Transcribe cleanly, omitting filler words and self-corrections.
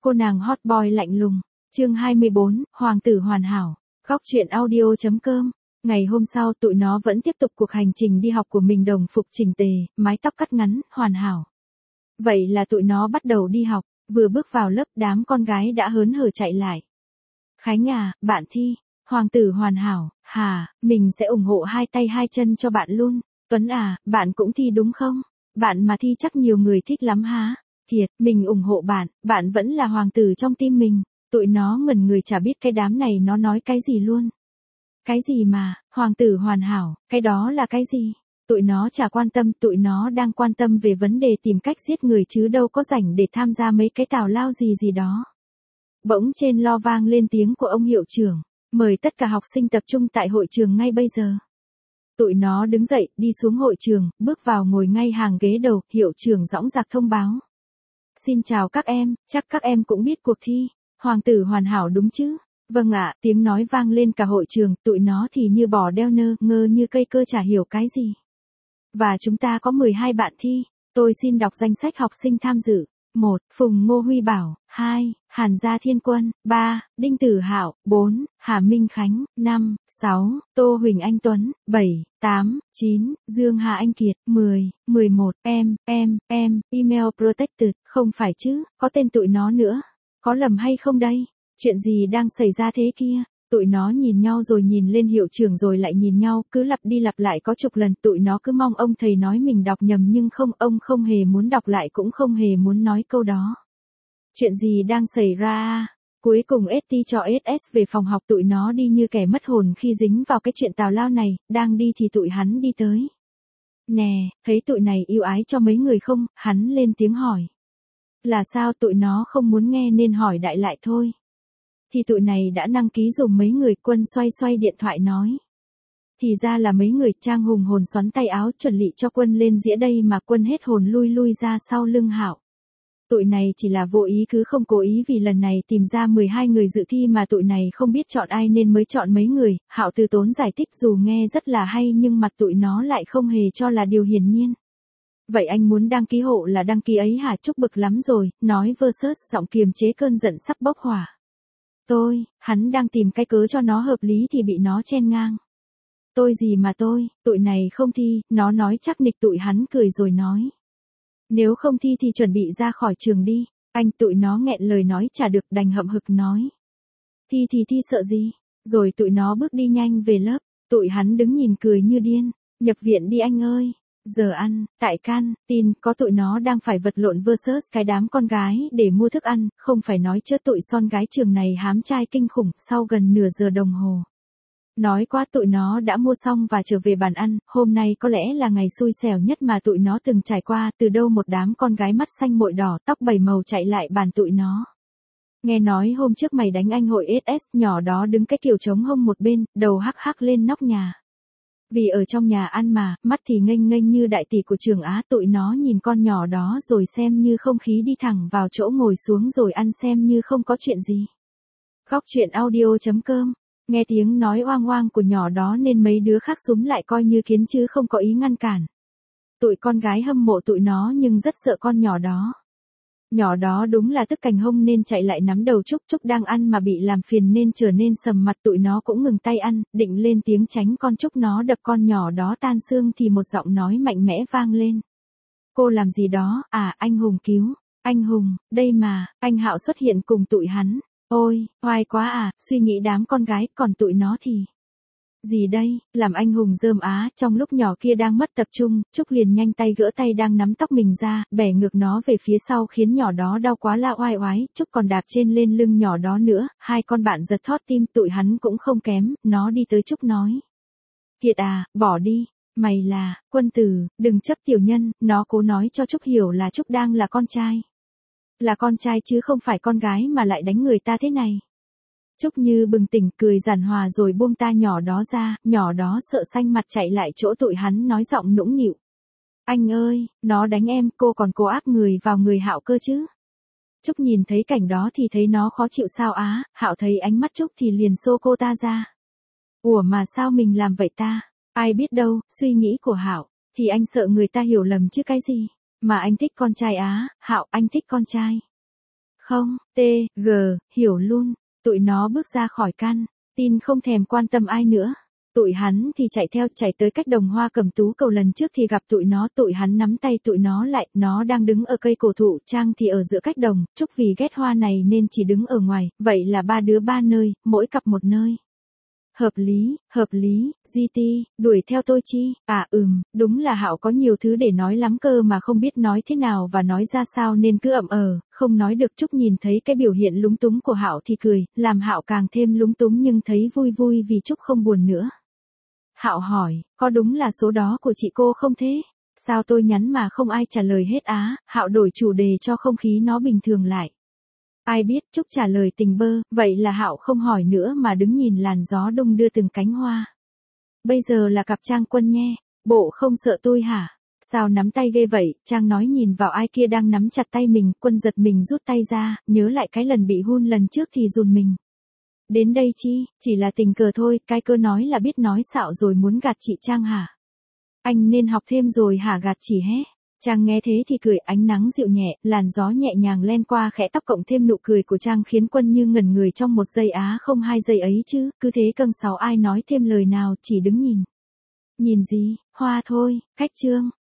Cô nàng hot boy lạnh lùng. Chương 24, Hoàng tử hoàn hảo. Góc truyện audio.com. Ngày hôm sau tụi nó vẫn tiếp tục cuộc hành trình đi học của mình, đồng phục chỉnh tề, mái tóc cắt ngắn, hoàn hảo. Vậy là tụi nó bắt đầu đi học, vừa bước vào lớp đám con gái đã hớn hở chạy lại. Khánh à, bạn thi, Hoàng tử hoàn hảo, hả, mình sẽ ủng hộ hai tay hai chân cho bạn luôn. Tuấn à, bạn cũng thi đúng không? Bạn mà thi chắc nhiều người thích lắm hả? Kiệt, mình ủng hộ bạn, bạn vẫn là hoàng tử trong tim mình. Tụi nó ngẩn người chả biết cái đám này nó nói cái gì luôn. Cái gì mà, hoàng tử hoàn hảo, cái đó là cái gì? Tụi nó chả quan tâm, tụi nó đang quan tâm về vấn đề tìm cách giết người chứ đâu có rảnh để tham gia mấy cái tào lao gì đó. Bỗng trên lo vang lên tiếng của ông hiệu trưởng, mời tất cả học sinh tập trung tại hội trường ngay bây giờ. Tụi nó đứng dậy, đi xuống hội trường, bước vào ngồi ngay hàng ghế đầu, hiệu trưởng dõng dạc thông báo. Xin chào các em, chắc các em cũng biết cuộc thi, hoàng tử hoàn hảo đúng chứ? Vâng ạ, tiếng nói vang lên cả hội trường, tụi nó thì như bò đeo nơ, ngơ như cây cơ chả hiểu cái gì. Và chúng ta có 12 bạn thi, tôi xin đọc danh sách học sinh tham dự. 1. Phùng Ngô Huy Bảo. 2. Hàn Gia Thiên Quân. 3. Đinh Tử Hạo. 4. Hà Minh Khánh. 5. 6. Tô Huỳnh Anh Tuấn. 7. 8. 9. Dương Hà Anh Kiệt. 10. 11. Email protected. Không phải chứ, có tên tụi nó nữa. Có lầm hay không đây? Chuyện gì đang xảy ra thế kia? Tụi nó nhìn nhau rồi nhìn lên hiệu trưởng rồi lại nhìn nhau, cứ lặp đi lặp lại có chục lần, tụi nó cứ mong ông thầy nói mình đọc nhầm nhưng không, ông không hề muốn đọc lại cũng không hề muốn nói câu đó. Chuyện gì đang xảy ra à? Cuối cùng ST cho SS về phòng học, tụi nó đi như kẻ mất hồn khi dính vào cái chuyện tào lao này, đang đi thì tụi hắn đi tới. Nè, thấy tụi này yêu ái cho mấy người không? Hắn lên tiếng hỏi. Là sao? Tụi nó không muốn nghe nên hỏi đại lại thôi. Thì tụi này đã đăng ký dùm mấy người. Quân xoay xoay điện thoại nói. Thì ra là mấy người. Trang hùng hồn xoắn tay áo chuẩn bị cho Quân lên dĩa đây mà Quân hết hồn lui ra sau lưng Hạo. Tụi này chỉ là vô ý cứ không cố ý, vì lần này tìm ra 12 người dự thi mà tụi này không biết chọn ai nên mới chọn mấy người. Hạo từ tốn giải thích dù nghe rất là hay nhưng mặt tụi nó lại không hề cho là điều hiển nhiên. Vậy anh muốn đăng ký hộ là đăng ký ấy hả? Chúc bực lắm rồi, nói versus giọng kiềm chế cơn giận sắp bốc hỏa. Hắn đang tìm cái cớ cho nó hợp lý thì bị nó chen ngang. Tôi gì mà tôi, tụi này không thi, nó nói chắc nịch. Tụi hắn cười rồi nói. Nếu không thi thì chuẩn bị ra khỏi trường đi. Anh, tụi nó nghẹn lời nói chả được đành hậm hực nói. Thi thì thi sợ gì? Rồi tụi nó bước đi nhanh về lớp. Tụi hắn đứng nhìn cười như điên. Nhập viện đi anh ơi. Giờ ăn, tại can, tin, có tụi nó đang phải vật lộn versus cái đám con gái để mua thức ăn, không phải nói chứ tụi son gái trường này hám trai kinh khủng. Sau gần nửa giờ đồng hồ. Nói quá, tụi nó đã mua xong và trở về bàn ăn. Hôm nay có lẽ là ngày xui xẻo nhất mà tụi nó từng trải qua. Từ đâu một đám con gái mắt xanh mội đỏ, tóc bảy màu chạy lại bàn tụi nó. Nghe nói hôm trước mày đánh anh hội SS, nhỏ đó đứng cái kiểu trống hông một bên, đầu hắc hắc lên nóc nhà. Vì ở trong nhà ăn mà, mắt thì nghênh nghênh như đại tỷ của trường Á. Tụi nó nhìn con nhỏ đó rồi xem như không khí, đi thẳng vào chỗ ngồi xuống rồi ăn xem như không có chuyện gì. Góc truyện audio.com. Nghe tiếng nói oang oang của nhỏ đó nên mấy đứa khác xúm lại coi như kiến chứ không có ý ngăn cản. Tụi con gái hâm mộ tụi nó nhưng rất sợ con nhỏ đó. Nhỏ đó đúng là tức cành hông nên chạy lại nắm đầu Trúc. Trúc đang ăn mà bị làm phiền nên trở nên sầm mặt. Tụi nó cũng ngừng tay ăn, định lên tiếng tránh con Trúc nó đập con nhỏ đó tan xương thì một giọng nói mạnh mẽ vang lên. Cô làm gì đó? À, anh Hùng cứu. Anh Hùng, đây mà. Anh Hạo xuất hiện cùng tụi hắn. Ôi, oai quá à, suy nghĩ đám con gái, còn tụi nó thì... Gì đây, làm anh Hùng rơm á. Trong lúc nhỏ kia đang mất tập trung, Trúc liền nhanh tay gỡ tay đang nắm tóc mình ra, bẻ ngược nó về phía sau khiến nhỏ đó đau quá la oai oái. Trúc còn đạp trên lên lưng nhỏ đó nữa. Hai con bạn giật thót tim. Tụi hắn cũng không kém, nó đi tới Trúc nói. Kiệt à, bỏ đi, mày là, Quân tử, đừng chấp tiểu nhân. Nó cố nói cho Trúc hiểu là Trúc đang là con trai. Là con trai chứ không phải con gái mà lại đánh người ta thế này. Trúc như bừng tỉnh cười giản hòa rồi buông ta nhỏ đó ra. Nhỏ đó sợ xanh mặt chạy lại chỗ tụi hắn nói giọng nũng nịu. Anh ơi, nó đánh em, cô còn cố áp người vào người Hạo cơ chứ. Trúc nhìn thấy cảnh đó thì thấy nó khó chịu sao á. Hạo thấy ánh mắt Trúc thì liền xô cô ta ra. Ủa mà sao mình làm vậy ta? Ai biết đâu, suy nghĩ của Hạo. Thì anh sợ người ta hiểu lầm chứ cái gì. Mà anh thích con trai á, Hạo, anh thích con trai. Không, G, hiểu luôn. Tụi nó bước ra khỏi căn, tin không thèm quan tâm ai nữa. Tụi hắn thì chạy tới cách đồng hoa cẩm tú cầu lần trước thì gặp tụi hắn nắm tay tụi nó lại, nó đang đứng ở cây cổ thụ, Trang thì ở giữa cách đồng, Trúc vì ghét hoa này nên chỉ đứng ở ngoài, vậy là ba đứa ba nơi, mỗi cặp một nơi. Hợp lý, GT, đuổi theo tôi chi? Đúng là Hạo có nhiều thứ để nói lắm cơ mà không biết nói thế nào và nói ra sao nên cứ không nói được. Trúc nhìn thấy cái biểu hiện lúng túng của Hạo thì cười, làm Hạo càng thêm lúng túng nhưng thấy vui vì Trúc không buồn nữa. Hạo hỏi, có đúng là số đó của chị cô không thế? Sao tôi nhắn mà không ai trả lời hết á? Hạo đổi chủ đề cho không khí nó bình thường lại. Ai biết, Trúc trả lời tình bơ, vậy là Hạo không hỏi nữa mà đứng nhìn làn gió đung đưa từng cánh hoa. Bây giờ là cặp Trang Quân nhé, bộ không sợ tôi hả? Sao nắm tay ghê vậy? Trang nói nhìn vào ai kia đang nắm chặt tay mình, Quân giật mình rút tay ra, nhớ lại cái lần bị hun lần trước thì run mình. Đến đây chi, chỉ là tình cờ thôi, cái cơ nói là biết nói xạo rồi muốn gạt chị Trang hả? Anh nên học thêm rồi hả gạt chỉ hé? Trang nghe thế thì cười, ánh nắng dịu nhẹ, làn gió nhẹ nhàng len qua khẽ tóc cộng thêm nụ cười của Trang khiến Quân như ngẩn người trong 1 giây không 2 giây ấy chứ, cứ thế câng sáu ai nói thêm lời nào chỉ đứng nhìn. Nhìn gì, hoa thôi, cách Trương.